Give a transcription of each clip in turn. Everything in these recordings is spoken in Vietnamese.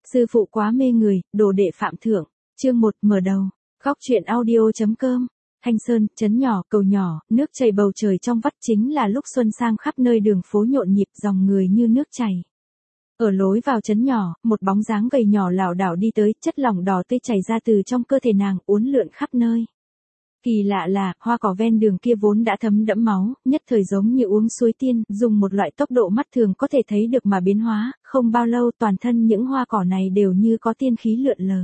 Sư phụ quá mê người, đồ đệ phạm thượng. Chương 1 mở đầu. Góc truyện audio.com. Thanh Sơn, trấn nhỏ, cầu nhỏ, nước chảy bầu trời trong vắt chính là lúc xuân sang khắp nơi đường phố nhộn nhịp dòng người như nước chảy. Ở lối vào trấn nhỏ, một bóng dáng gầy nhỏ lảo đảo đi tới, chất lỏng đỏ tươi chảy ra từ trong cơ thể nàng, uốn lượn khắp nơi. Kỳ lạ là, hoa cỏ ven đường kia vốn đã thấm đẫm máu, nhất thời giống như uống suối tiên, dùng một loại tốc độ mắt thường có thể thấy được mà biến hóa, không bao lâu toàn thân những hoa cỏ này đều như có tiên khí lượn lờ.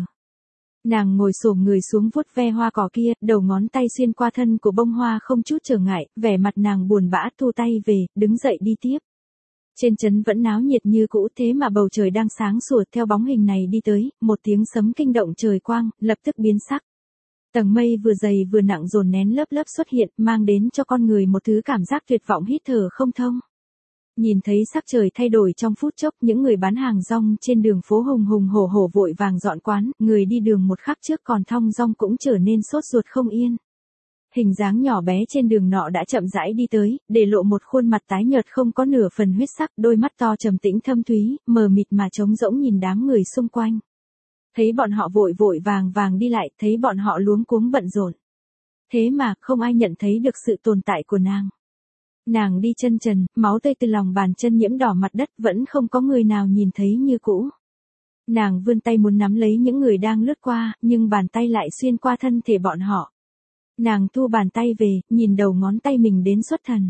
Nàng ngồi xổm người xuống vuốt ve hoa cỏ kia, đầu ngón tay xuyên qua thân của bông hoa không chút trở ngại, vẻ mặt nàng buồn bã thu tay về, đứng dậy đi tiếp. Trên trấn vẫn náo nhiệt như cũ thế mà bầu trời đang sáng sủa theo bóng hình này đi tới, một tiếng sấm kinh động trời quang, lập tức biến sắc. Tầng mây vừa dày vừa nặng dồn nén lớp lớp xuất hiện, mang đến cho con người một thứ cảm giác tuyệt vọng hít thở không thông. Nhìn thấy sắc trời thay đổi trong phút chốc, những người bán hàng rong trên đường phố hùng hùng hổ hổ vội vàng dọn quán, người đi đường một khắc trước còn thong dong cũng trở nên sốt ruột không yên. Hình dáng nhỏ bé trên đường nọ đã chậm rãi đi tới, để lộ một khuôn mặt tái nhợt không có nửa phần huyết sắc, đôi mắt to trầm tĩnh thâm thúy, mờ mịt mà trống rỗng nhìn đám người xung quanh. Thấy bọn họ vội vội vàng vàng đi lại, thấy bọn họ luống cuống bận rộn. Thế mà, không ai nhận thấy được sự tồn tại của nàng. Nàng đi chân trần, máu tươi từ lòng bàn chân nhiễm đỏ mặt đất, vẫn không có người nào nhìn thấy như cũ. Nàng vươn tay muốn nắm lấy những người đang lướt qua, nhưng bàn tay lại xuyên qua thân thể bọn họ. Nàng thu bàn tay về, nhìn đầu ngón tay mình đến xuất thần.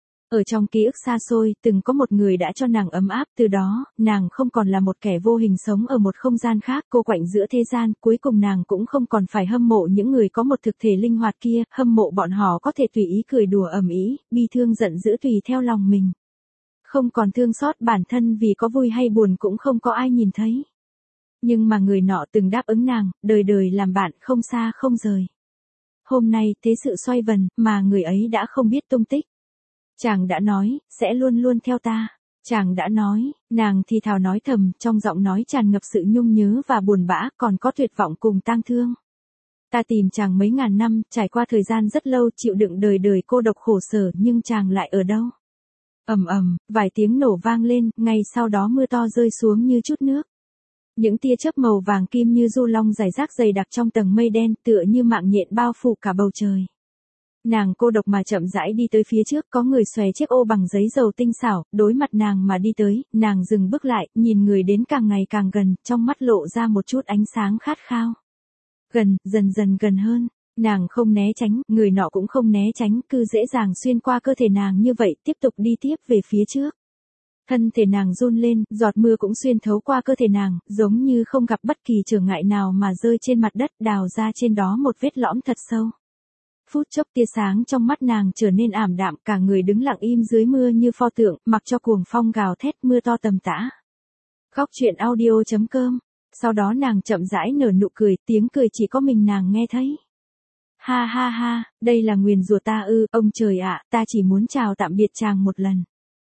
Ở trong ký ức xa xôi, từng có một người đã cho nàng ấm áp, từ đó, nàng không còn là một kẻ vô hình sống ở một không gian khác, cô quạnh giữa thế gian, cuối cùng nàng cũng không còn phải hâm mộ những người có một thực thể linh hoạt kia, hâm mộ bọn họ có thể tùy ý cười đùa ầm ĩ, bi thương giận dữ tùy theo lòng mình. Không còn thương xót bản thân vì có vui hay buồn cũng không có ai nhìn thấy. Nhưng mà người nọ từng đáp ứng nàng, đời đời làm bạn không xa không rời. Hôm nay, thế sự xoay vần, mà người ấy đã không biết tung tích. Chàng đã nói, sẽ luôn luôn theo ta. Chàng đã nói, nàng thì thào nói thầm, trong giọng nói tràn ngập sự nhung nhớ và buồn bã, còn có tuyệt vọng cùng tang thương. Ta tìm chàng mấy ngàn năm, trải qua thời gian rất lâu, chịu đựng đời đời cô độc khổ sở, nhưng chàng lại ở đâu? Ầm ầm, vài tiếng nổ vang lên, ngay sau đó mưa to rơi xuống như chút nước. Những tia chớp màu vàng kim như du long rải rác dày đặc trong tầng mây đen, tựa như mạng nhện bao phủ cả bầu trời. Nàng cô độc mà chậm rãi đi tới phía trước, có người xòe chiếc ô bằng giấy dầu tinh xảo, đối mặt nàng mà đi tới, nàng dừng bước lại, nhìn người đến càng ngày càng gần, trong mắt lộ ra một chút ánh sáng khát khao. Gần, dần dần gần hơn, nàng không né tránh, người nọ cũng không né tránh, cứ dễ dàng xuyên qua cơ thể nàng như vậy, tiếp tục đi tiếp về phía trước. Thân thể nàng run lên, giọt mưa cũng xuyên thấu qua cơ thể nàng, giống như không gặp bất kỳ trở ngại nào mà rơi trên mặt đất, đào ra trên đó một vết lõm thật sâu. Phút chốc tia sáng trong mắt nàng trở nên ảm đạm, cả người đứng lặng im dưới mưa như pho tượng, mặc cho cuồng phong gào thét mưa to tầm tã. Góc truyện audio.com. Sau đó nàng chậm rãi nở nụ cười, tiếng cười chỉ có mình nàng nghe thấy. Ha ha ha, đây là nguyền rủa ta ư, ông trời ạ, ta chỉ muốn chào tạm biệt chàng một lần.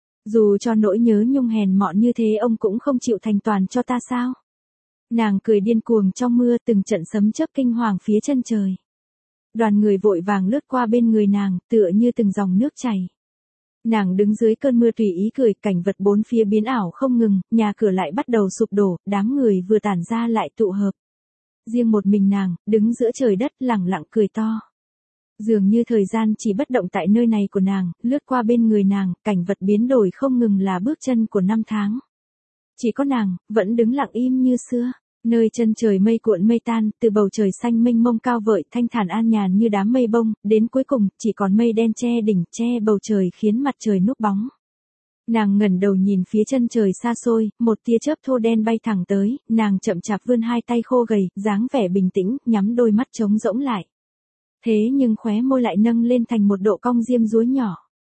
Dù cho nỗi nhớ nhung hèn mọn như thế ông cũng không chịu thành toàn cho ta sao? Nàng cười điên cuồng trong mưa, từng trận sấm chớp kinh hoàng phía chân trời. Đoàn người vội vàng lướt qua bên người nàng, tựa như từng dòng nước chảy. Nàng đứng dưới cơn mưa tùy ý cười, cảnh vật bốn phía biến ảo không ngừng, nhà cửa lại bắt đầu sụp đổ, đám người vừa tản ra lại tụ hợp. Riêng một mình nàng, đứng giữa trời đất lẳng lặng cười to. Dường như thời gian chỉ bất động tại nơi này của nàng, lướt qua bên người nàng, cảnh vật biến đổi không ngừng là bước chân của năm tháng. Chỉ có nàng, vẫn đứng lặng im như xưa. Nơi chân trời mây cuộn mây tan, từ bầu trời xanh mênh mông cao vợi thanh thản an nhàn như đám mây bông, đến cuối cùng, chỉ còn mây đen che đỉnh, che bầu trời khiến mặt trời núp bóng. Nàng ngẩng đầu nhìn phía chân trời xa xôi, một tia chớp thô đen bay thẳng tới, nàng chậm chạp vươn hai tay khô gầy, dáng vẻ bình tĩnh, nhắm đôi mắt trống rỗng lại. Thế nhưng khóe môi lại nâng lên thành một độ cong diêm dúa nhỏ.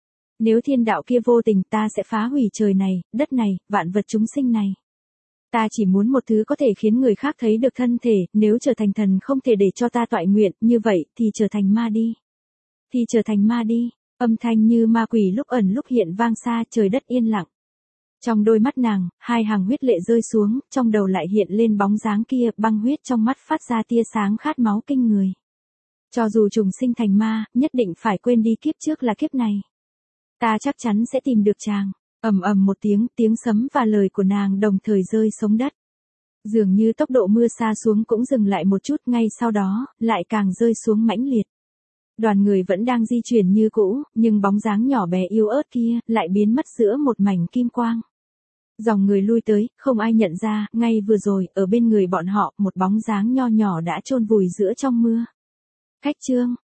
Nếu thiên đạo kia vô tình, ta sẽ phá hủy trời này, đất này, vạn vật chúng sinh này. Ta chỉ muốn một thứ có thể khiến người khác thấy được thân thể, nếu trở thành thần không thể để cho ta toại nguyện, như vậy, thì trở thành ma đi. Thì trở thành ma đi, âm thanh như ma quỷ lúc ẩn lúc hiện vang xa, trời đất yên lặng. Trong đôi mắt nàng, hai hàng huyết lệ rơi xuống, trong đầu lại hiện lên bóng dáng kia, băng huyết trong mắt phát ra tia sáng khát máu kinh người. Cho dù trùng sinh thành ma, nhất định phải quên đi kiếp trước là kiếp này. Ta chắc chắn sẽ tìm được chàng. Ầm ầm một tiếng, tiếng sấm và lời của nàng đồng thời rơi xuống đất. Dường như tốc độ mưa sa xuống cũng dừng lại một chút, ngay sau đó, lại càng rơi xuống mãnh liệt. Đoàn người vẫn đang di chuyển như cũ, nhưng bóng dáng nhỏ bé yếu ớt kia, lại biến mất giữa một mảnh kim quang. Dòng người lui tới, không ai nhận ra, ngay vừa rồi, ở bên người bọn họ, một bóng dáng nho nhỏ đã chôn vùi giữa trong mưa. Khách Trương,